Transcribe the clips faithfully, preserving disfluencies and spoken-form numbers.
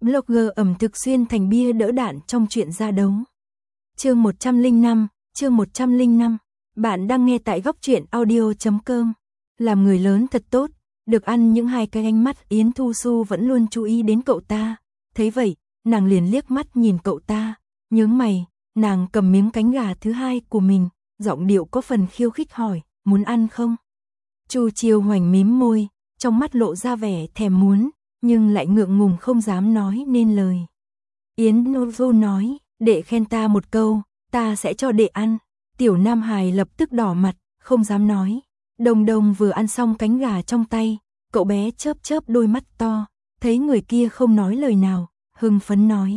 Blogger ẩm thực xuyên thành bia đỡ đạn trong chuyện ra đấu. Chương một trăm lẻ năm, chương một trăm lẻ năm. Bạn đang nghe tại góc truyện audio chấm com. Làm người lớn thật tốt, được ăn những hai cái ánh mắt Yến Thu Xu vẫn luôn chú ý đến cậu ta. Thấy vậy, nàng liền liếc mắt nhìn cậu ta, nhướng mày, nàng cầm miếng cánh gà thứ hai của mình, giọng điệu có phần khiêu khích hỏi, muốn ăn không? Chu Chiêu Hoành mím môi, trong mắt lộ ra vẻ thèm muốn, nhưng lại ngượng ngùng không dám nói nên lời. Yến Thu nói, đệ khen ta một câu, ta sẽ cho đệ ăn. Tiểu Nam Hài lập tức đỏ mặt, không dám nói. Đồng Đồng vừa ăn xong cánh gà trong tay, cậu bé chớp chớp đôi mắt to, thấy người kia không nói lời nào, hưng phấn nói.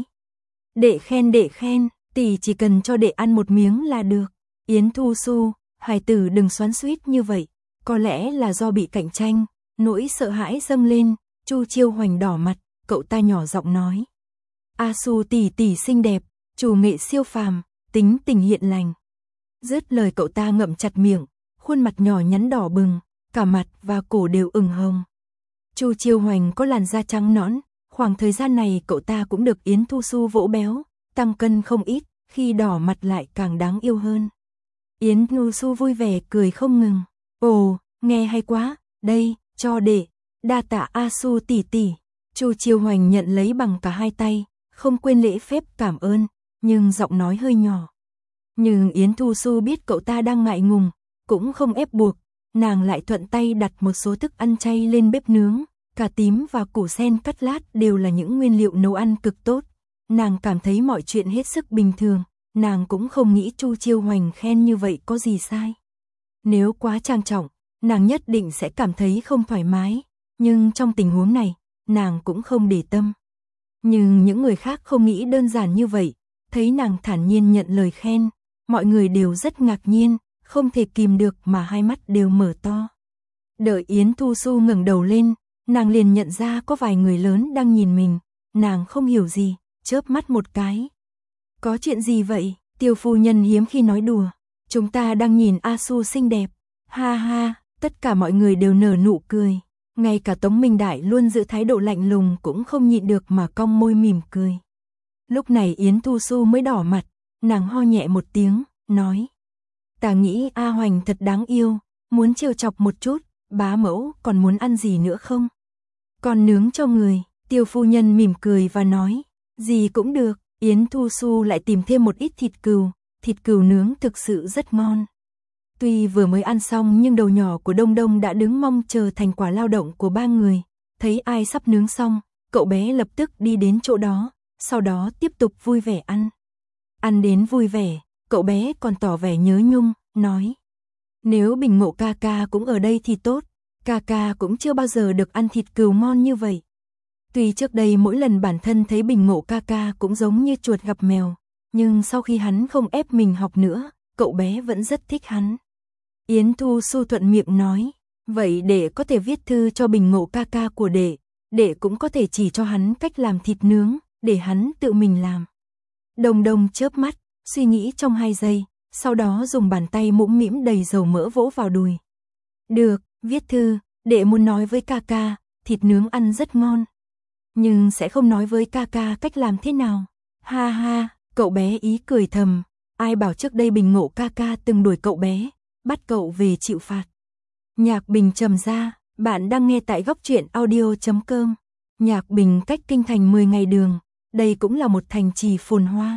Đệ khen đệ khen, tỷ chỉ cần cho đệ ăn một miếng là được. Yến Thu Xu, hài tử đừng xoắn xuýt như vậy, có lẽ là do bị cạnh tranh, nỗi sợ hãi dâng lên. Chu Chiêu Hoành đỏ mặt, cậu ta nhỏ giọng nói. A Xu tỷ tỷ xinh đẹp, chủ nghệ siêu phàm, tính tình hiền lành. Dứt lời cậu ta ngậm chặt miệng, khuôn mặt nhỏ nhắn đỏ bừng, cả mặt và cổ đều ửng hồng. Chu Chiêu Hoành có làn da trắng nõn, khoảng thời gian này cậu ta cũng được Yến Thu Xu vỗ béo, tăng cân không ít, khi đỏ mặt lại càng đáng yêu hơn. Yến Thu Xu vui vẻ cười không ngừng. Ồ, nghe hay quá, đây, cho đệ. Đa tạ A Xu tỷ tỷ. Chu Chiêu Hoành nhận lấy bằng cả hai tay, không quên lễ phép cảm ơn, nhưng giọng nói hơi nhỏ. Nhưng Yến Thu Xu biết cậu ta đang ngại ngùng, cũng không ép buộc, nàng lại thuận tay đặt một số thức ăn chay lên bếp nướng, cà tím và củ sen cắt lát đều là những nguyên liệu nấu ăn cực tốt. Nàng cảm thấy mọi chuyện hết sức bình thường, nàng cũng không nghĩ Chu Chiêu Hoành khen như vậy có gì sai. Nếu quá trang trọng, nàng nhất định sẽ cảm thấy không thoải mái. Nhưng trong tình huống này, nàng cũng không để tâm. Nhưng những người khác không nghĩ đơn giản như vậy, thấy nàng thản nhiên nhận lời khen, mọi người đều rất ngạc nhiên, không thể kìm được mà hai mắt đều mở to. Đợi Yến Thu Xu ngẩng đầu lên, nàng liền nhận ra có vài người lớn đang nhìn mình, nàng không hiểu gì, chớp mắt một cái. Có chuyện gì vậy? Tiêu phu nhân hiếm khi nói đùa, chúng ta đang nhìn A Xu xinh đẹp. Ha ha, tất cả mọi người đều nở nụ cười. Ngay cả Tống Minh Đại luôn giữ thái độ lạnh lùng cũng không nhịn được mà cong môi mỉm cười. Lúc này Yến Thu Xu mới đỏ mặt, nàng ho nhẹ một tiếng, nói. Ta nghĩ A Hoành thật đáng yêu, muốn trêu chọc một chút, bá mẫu còn muốn ăn gì nữa không? Còn nướng cho người, Tiêu phu nhân mỉm cười và nói, gì cũng được. Yến Thu Xu lại tìm thêm một ít thịt cừu, thịt cừu nướng thực sự rất ngon. Tuy vừa mới ăn xong nhưng đầu nhỏ của Đông Đông đã đứng mong chờ thành quả lao động của ba người. Thấy ai sắp nướng xong, cậu bé lập tức đi đến chỗ đó, sau đó tiếp tục vui vẻ ăn. Ăn đến vui vẻ, cậu bé còn tỏ vẻ nhớ nhung, nói. Nếu Bình Ngộ ca ca cũng ở đây thì tốt, ca ca cũng chưa bao giờ được ăn thịt cừu ngon như vậy. Tuy trước đây mỗi lần bản thân thấy Bình Ngộ ca ca cũng giống như chuột gặp mèo, nhưng sau khi hắn không ép mình học nữa, cậu bé vẫn rất thích hắn. Yến Thu Xu thuận miệng nói, vậy đệ có thể viết thư cho Bình Ngộ ca ca của đệ, đệ cũng có thể chỉ cho hắn cách làm thịt nướng, để hắn tự mình làm. Đồng Đồng chớp mắt, suy nghĩ trong hai giây, sau đó dùng bàn tay mũm mĩm đầy dầu mỡ vỗ vào đùi. Được, viết thư, đệ muốn nói với ca ca, thịt nướng ăn rất ngon. Nhưng sẽ không nói với ca ca cách làm thế nào. Ha ha, cậu bé ý cười thầm, ai bảo trước đây Bình Ngộ ca ca từng đuổi cậu bé, bắt cậu về chịu phạt. Nhạc Bình trầm ra, bạn đang nghe tại góc truyện audio chấm com. Nhạc Bình cách kinh thành mười ngày đường, đây cũng là một thành trì phồn hoa.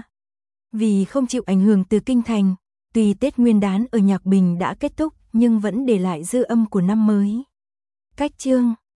Vì không chịu ảnh hưởng từ kinh thành, tuy Tết Nguyên đán ở Nhạc Bình đã kết thúc nhưng vẫn để lại dư âm của năm mới. Cách chương